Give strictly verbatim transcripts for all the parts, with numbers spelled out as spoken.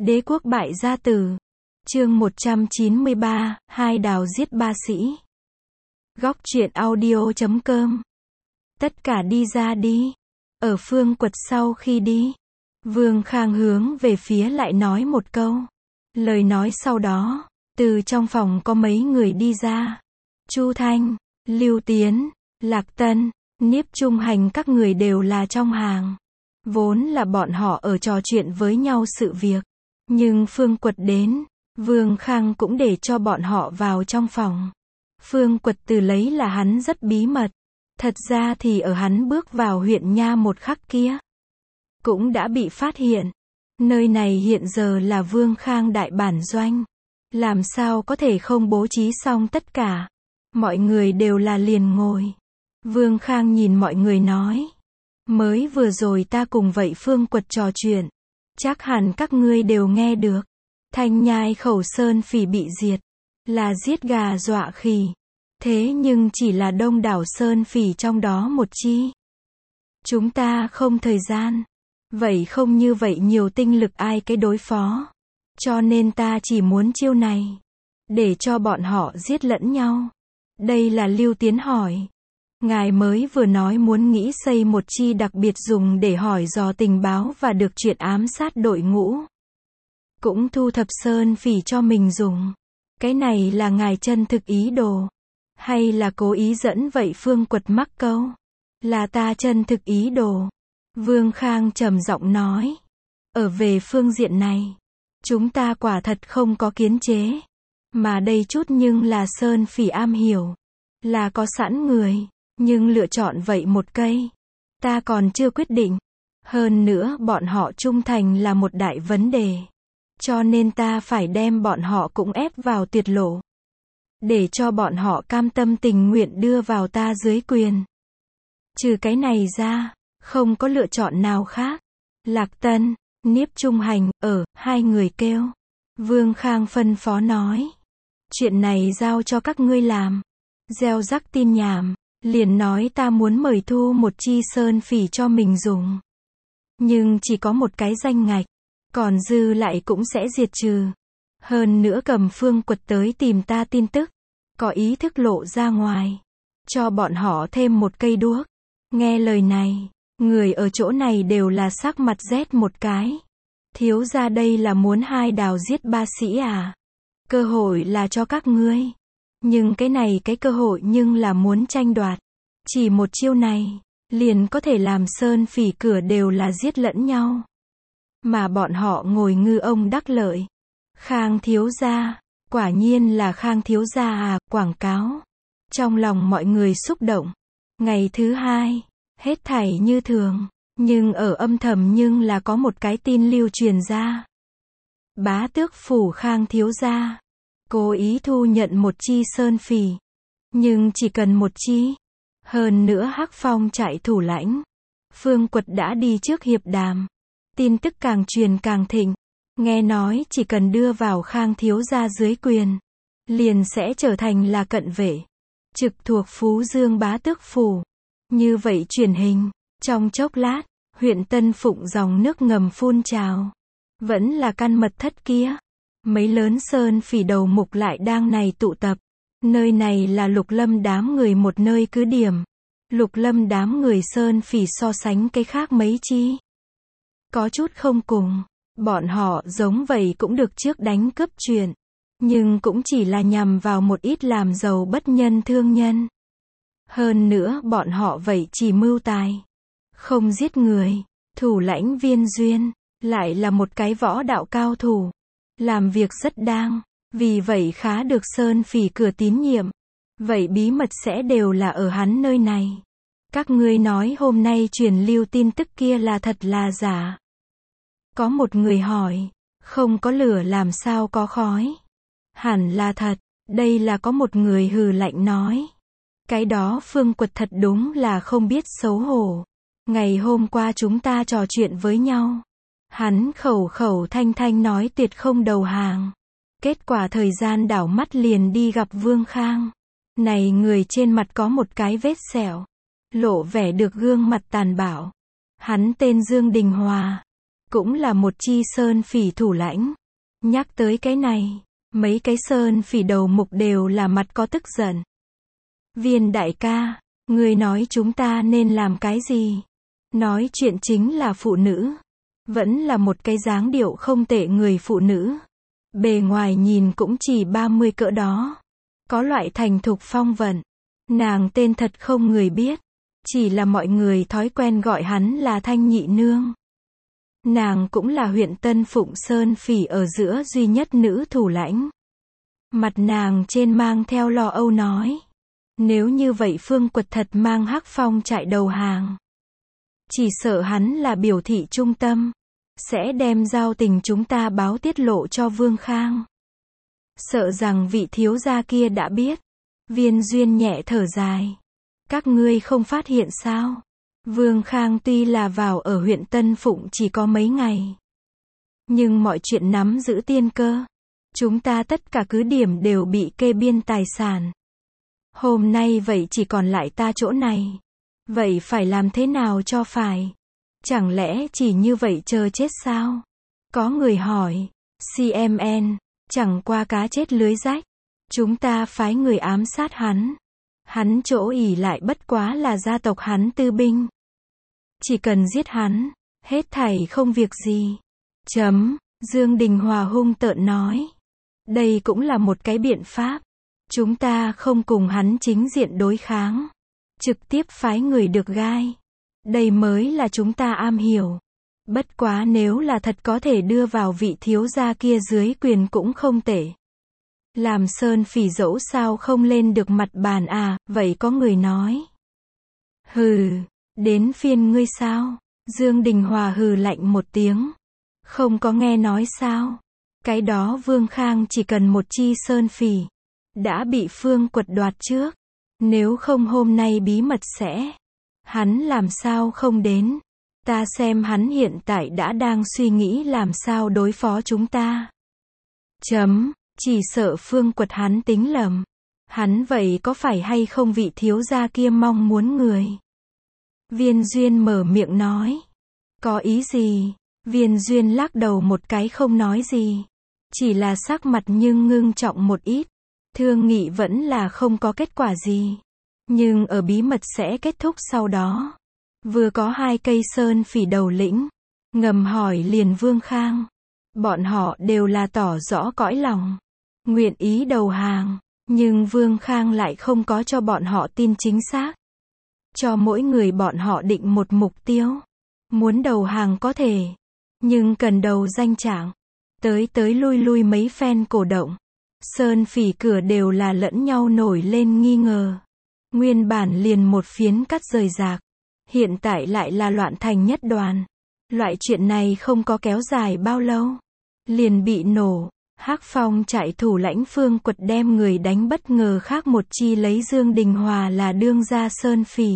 Đế quốc bại gia tử. Chương một trăm chín mươi ba, hai đào giết ba sĩ. Góc truyện audio chấm com. Tất cả đi ra đi. Ở Phương Quật sau khi đi, Vương Khang hướng về phía lại nói một câu. Lời nói sau đó, từ trong phòng có mấy người đi ra. Chu Thanh, Lưu Tiến, Lạc Tân, Niếp Trung Hành các người đều là trong hàng. Vốn là bọn họ ở trò chuyện với nhau sự việc. Nhưng Phương Quật đến, Vương Khang cũng để cho bọn họ vào trong phòng. Phương Quật từ lấy là hắn rất bí mật. Thật ra thì ở hắn bước vào huyện nha một khắc kia, cũng đã bị phát hiện. Nơi này hiện giờ là Vương Khang đại bản doanh. Làm sao có thể không bố trí xong tất cả. Mọi người đều là liền ngồi. Vương Khang nhìn mọi người nói. Mới vừa rồi ta cùng vậy Phương Quật trò chuyện. Chắc hẳn các ngươi đều nghe được. Thanh Nhai Khẩu Sơn Phỉ bị diệt. Là giết gà dọa khỉ. Thế nhưng chỉ là đông đảo Sơn Phỉ trong đó một chi. Chúng ta không thời gian. Vậy không như vậy nhiều tinh lực ai cái đối phó. Cho nên ta chỉ muốn chiêu này. Để cho bọn họ giết lẫn nhau. Đây là Lưu Tiến hỏi. Ngài mới vừa nói muốn nghĩ xây một chi đặc biệt dùng để hỏi dò tình báo và được chuyện ám sát đội ngũ. Cũng thu thập Sơn Phỉ cho mình dùng. Cái này là ngài chân thực ý đồ. Hay là cố ý dẫn vậy Phương Quật mắc câu. Là ta chân thực ý đồ. Vương Khang trầm giọng nói. Ở về phương diện này, chúng ta quả thật không có kiến chế. Mà đây chút nhưng là Sơn Phỉ am hiểu. Là có sẵn người. Nhưng lựa chọn vậy một cây. Ta còn chưa quyết định. Hơn nữa bọn họ trung thành là một đại vấn đề. Cho nên ta phải đem bọn họ cũng ép vào tuyệt lộ. Để cho bọn họ cam tâm tình nguyện đưa vào ta dưới quyền. Trừ cái này ra, không có lựa chọn nào khác. Lạc Tân, Niếp Trung Hành, ở, hai người kêu. Vương Khang phân phó nói. Chuyện này giao cho các ngươi làm. Gieo rắc tin nhảm. Liền nói ta muốn mời thu một chi Sơn Phỉ cho mình dùng. Nhưng chỉ có một cái danh ngạch. Còn dư lại cũng sẽ diệt trừ. Hơn nữa cầm Phương Quật tới tìm ta tin tức. Có ý thức lộ ra ngoài. Cho bọn họ thêm một cây đuốc. Nghe lời này, người ở chỗ này đều là sắc mặt rét một cái. Thiếu ra đây là muốn hai đào giết ba sĩ à? Cơ hội là cho các ngươi. Nhưng cái này cái cơ hội nhưng là muốn tranh đoạt. Chỉ một chiêu này, liền có thể làm Sơn Phỉ cửa đều là giết lẫn nhau. Mà bọn họ ngồi ngư ông đắc lợi. Khang thiếu gia, quả nhiên là Khang thiếu gia à, quảng cáo. Trong lòng mọi người xúc động. Ngày thứ hai, hết thảy như thường. Nhưng ở âm thầm nhưng là có một cái tin lưu truyền ra. Bá tước phủ Khang thiếu gia cố ý thu nhận một chi Sơn Phỉ. Nhưng chỉ cần một chi. Hơn nữa Hắc Phong trại thủ lãnh. Phương Quật đã đi trước hiệp đàm. Tin tức càng truyền càng thịnh. Nghe nói chỉ cần đưa vào Khang thiếu gia dưới quyền. Liền sẽ trở thành là cận vệ. Trực thuộc Phú Dương bá tước phủ. Như vậy truyền hình. Trong chốc lát, huyện Tân Phụng dòng nước ngầm phun trào. Vẫn là căn mật thất kia. Mấy lớn Sơn Phỉ đầu mục lại đang này tụ tập. Nơi này là Lục Lâm đám người một nơi cứ điểm. Lục Lâm đám người Sơn Phỉ so sánh cái khác mấy chi. Có chút không cùng. Bọn họ giống vậy cũng được trước đánh cướp chuyện. Nhưng cũng chỉ là nhằm vào một ít làm giàu bất nhân thương nhân. Hơn nữa bọn họ vậy chỉ mưu tài. Không giết người. Thủ lãnh Viên Duyên. Lại là một cái võ đạo cao thủ. Làm việc rất đang. Vì vậy khá được Sơn Phỉ cửa tín nhiệm. Vậy bí mật sẽ đều là ở hắn nơi này. Các ngươi nói hôm nay truyền lưu tin tức kia là thật là giả. Có một người hỏi. Không có lửa làm sao có khói. Hẳn là thật. Đây là có một người hừ lạnh nói. Cái đó Phương Quật thật đúng là không biết xấu hổ. Ngày hôm qua chúng ta trò chuyện với nhau. Hắn khẩu khẩu thanh thanh nói tuyệt không đầu hàng. Kết quả thời gian đảo mắt liền đi gặp Vương Khang. Này người trên mặt có một cái vết sẹo. Lộ vẻ được gương mặt tàn bạo. Hắn tên Dương Đình Hòa. cũng là một chi sơn phỉ thủ lãnh. Nhắc tới cái này, mấy cái sơn phỉ đầu mục đều là mặt có tức giận. Viên đại ca, ngươi nói chúng ta nên làm cái gì? Nói chuyện chính là phụ nữ. Vẫn là một cái dáng điệu không tệ người phụ nữ. Bề ngoài nhìn cũng chỉ ba mươi cỡ đó. Có loại thành thục phong vận. Nàng tên thật không người biết. Chỉ là mọi người thói quen gọi hắn là Thanh Nhị Nương. Nàng cũng là huyện Tân Phụng Sơn Phỉ ở giữa duy nhất nữ thủ lãnh. Mặt nàng trên mang theo lo âu nói. Nếu như vậy Phương Quật thật mang Hắc Phong trại đầu hàng. Chỉ sợ hắn là biểu thị trung tâm. Sẽ đem giao tình chúng ta báo tiết lộ cho Vương Khang. Sợ rằng vị thiếu gia kia đã biết. Viên Duyên nhẹ thở dài. Các ngươi không phát hiện sao? Vương Khang tuy là vào ở huyện Tân Phụng chỉ có mấy ngày. Nhưng mọi chuyện nắm giữ tiên cơ. Chúng ta tất cả cứ điểm đều bị kê biên tài sản. Hôm nay vậy chỉ còn lại ta chỗ này. Vậy phải làm thế nào cho phải? Chẳng lẽ chỉ như vậy chờ chết sao? Có người hỏi. xê em en, chẳng qua cá chết lưới rách. Chúng ta phái người ám sát hắn. Hắn chỗ ỷ lại bất quá là gia tộc hắn tư binh. Chỉ cần giết hắn, hết thảy không việc gì. Chấm, Dương Đình Hòa hung tợn nói. Đây cũng là một cái biện pháp. Chúng ta không cùng hắn chính diện đối kháng. Trực tiếp phái người được gai. Đây mới là chúng ta am hiểu. Bất quá nếu là thật có thể đưa vào vị thiếu gia kia dưới quyền cũng không tệ. Làm sơn phỉ dẫu sao không lên được mặt bàn à, vậy có người nói. Hừ, đến phiên ngươi sao? Dương Đình Hòa hừ lạnh một tiếng. Không có nghe nói sao? Cái đó Vương Khang chỉ cần một chi sơn phỉ. Đã bị Phương Quật đoạt trước. Nếu không hôm nay bí mật sẽ. Hắn làm sao không đến. Ta xem hắn hiện tại đã đang suy nghĩ làm sao đối phó chúng ta. Chấm. Chỉ sợ Phương Quật hắn tính lầm. Hắn vậy có phải hay không vị thiếu gia kia mong muốn người? Viên Duyên mở miệng nói. Có ý gì? Viên Duyên lắc đầu một cái không nói gì. Chỉ là sắc mặt nhưng ngưng trọng một ít. Thương nghị vẫn là không có kết quả gì. Nhưng ở bí mật sẽ kết thúc sau đó. Vừa có hai cây sơn phỉ đầu lĩnh. Ngầm hỏi liền Vương Khang. Bọn họ đều là tỏ rõ cõi lòng. Nguyện ý đầu hàng. Nhưng Vương Khang lại không có cho bọn họ tin chính xác. Cho mỗi người bọn họ định một mục tiêu. Muốn đầu hàng có thể. Nhưng cần đầu danh trạng. Tới tới lui lui mấy phen cổ động. Sơn phỉ cửa đều là lẫn nhau nổi lên nghi ngờ. Nguyên bản liền một phiến cắt rời rạc. Hiện tại lại là loạn thành nhất đoàn. Loại chuyện này không có kéo dài bao lâu. Liền bị nổ. Hắc Phong trại thủ lãnh Phương Quật đem người đánh bất ngờ khác một chi lấy Dương Đình Hòa là đương gia sơn phỉ.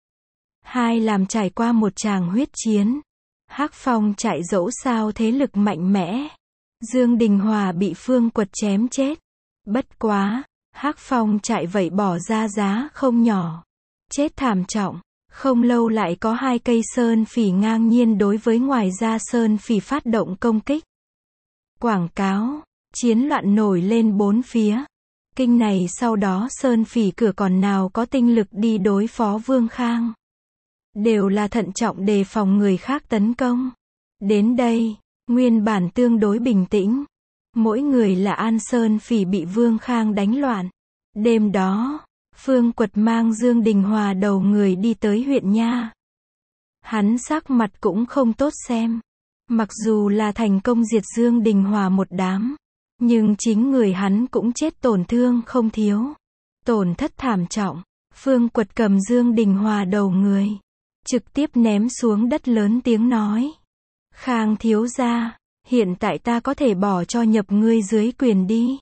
Hai làm trải qua một tràng huyết chiến. Hắc Phong trại dẫu sao thế lực mạnh mẽ. Dương Đình Hòa bị Phương Quật chém chết. Bất quá, Hắc Phong trại vậy bỏ ra giá không nhỏ. Chết thảm trọng. Không lâu lại có hai cây sơn phỉ ngang nhiên đối với ngoài ra sơn phỉ phát động công kích. Quảng cáo. Chiến loạn nổi lên bốn phía. Kinh này sau đó sơn phỉ cửa còn nào có tinh lực đi đối phó Vương Khang. Đều là thận trọng đề phòng người khác tấn công. Đến đây, nguyên bản tương đối bình tĩnh. Mỗi người là an sơn phỉ bị Vương Khang đánh loạn. Đêm đó, Phương Quật mang Dương Đình Hòa đầu người đi tới huyện Nha. Hắn sắc mặt cũng không tốt xem. Mặc dù là thành công diệt Dương Đình Hòa một đám. Nhưng chính người hắn cũng chết tổn thương không thiếu. Tổn thất thảm trọng. Phương Quật cầm Dương Đình Hòa đầu người. Trực tiếp ném xuống đất lớn tiếng nói. Khang thiếu gia, hiện tại ta có thể bỏ cho nhập ngươi dưới quyền đi.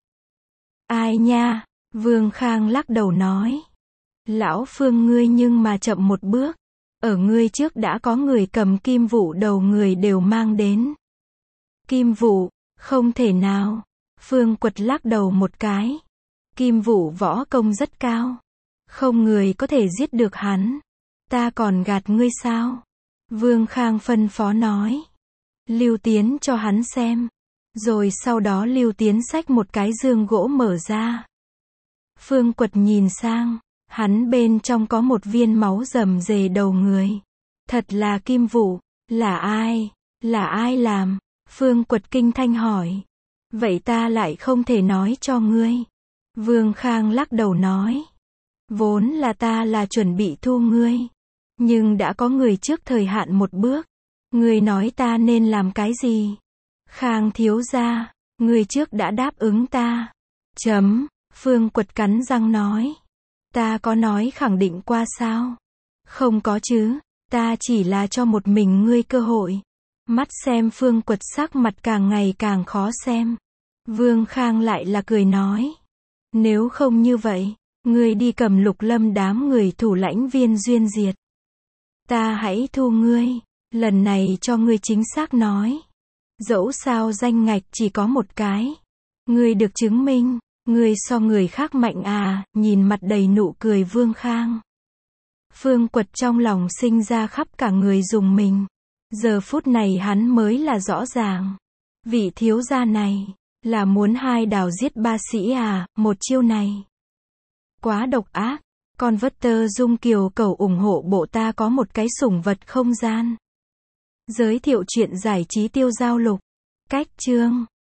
Ai nha, Vương Khang lắc đầu nói. Lão Phương ngươi nhưng mà chậm một bước. Ở ngươi trước đã có người cầm kim vụ đầu người đều mang đến. Kim vụ, không thể nào. Phương Quật lắc đầu một cái. Kim vụ võ công rất cao. Không người có thể giết được hắn. Ta còn gạt ngươi sao? Vương Khang phân phó nói. Lưu Tiến cho hắn xem. Rồi sau đó Lưu Tiến xách một cái dương gỗ mở ra. Phương Quật nhìn sang, hắn bên trong có một viên máu rầm rề đầu người. Thật là kim vụ, là ai, là ai làm? Phương Quật kinh thanh hỏi. Vậy ta lại không thể nói cho ngươi. Vương Khang lắc đầu nói. Vốn là ta là chuẩn bị thu ngươi. Nhưng đã có người trước thời hạn một bước. Ngươi nói ta nên làm cái gì? Khang thiếu gia, ngươi trước đã đáp ứng ta. Chấm, Phương Quật cắn răng nói. Ta có nói khẳng định qua sao? Không có chứ, ta chỉ là cho một mình ngươi cơ hội. Mắt xem Phương Quật sắc mặt càng ngày càng khó xem. Vương Khang lại là cười nói. Nếu không như vậy, ngươi đi cầm Lục Lâm đám người thủ lãnh Viên Duyên diệt. Ta hãy thu ngươi, lần này cho ngươi chính xác nói. Dẫu sao danh ngạch chỉ có một cái. Ngươi được chứng minh, ngươi so người khác mạnh à, nhìn mặt đầy nụ cười Vương Khang. Phương Quật trong lòng sinh ra khắp cả người dùng mình. Giờ phút này hắn mới là rõ ràng. Vị thiếu gia này, là muốn hai đào giết ba sĩ à, một chiêu này. Quá độc ác, con vất tơ dung kiều cầu ủng hộ bộ ta có một cái sủng vật không gian. Giới thiệu truyện giải trí Tiêu Giao Lục. Cách chương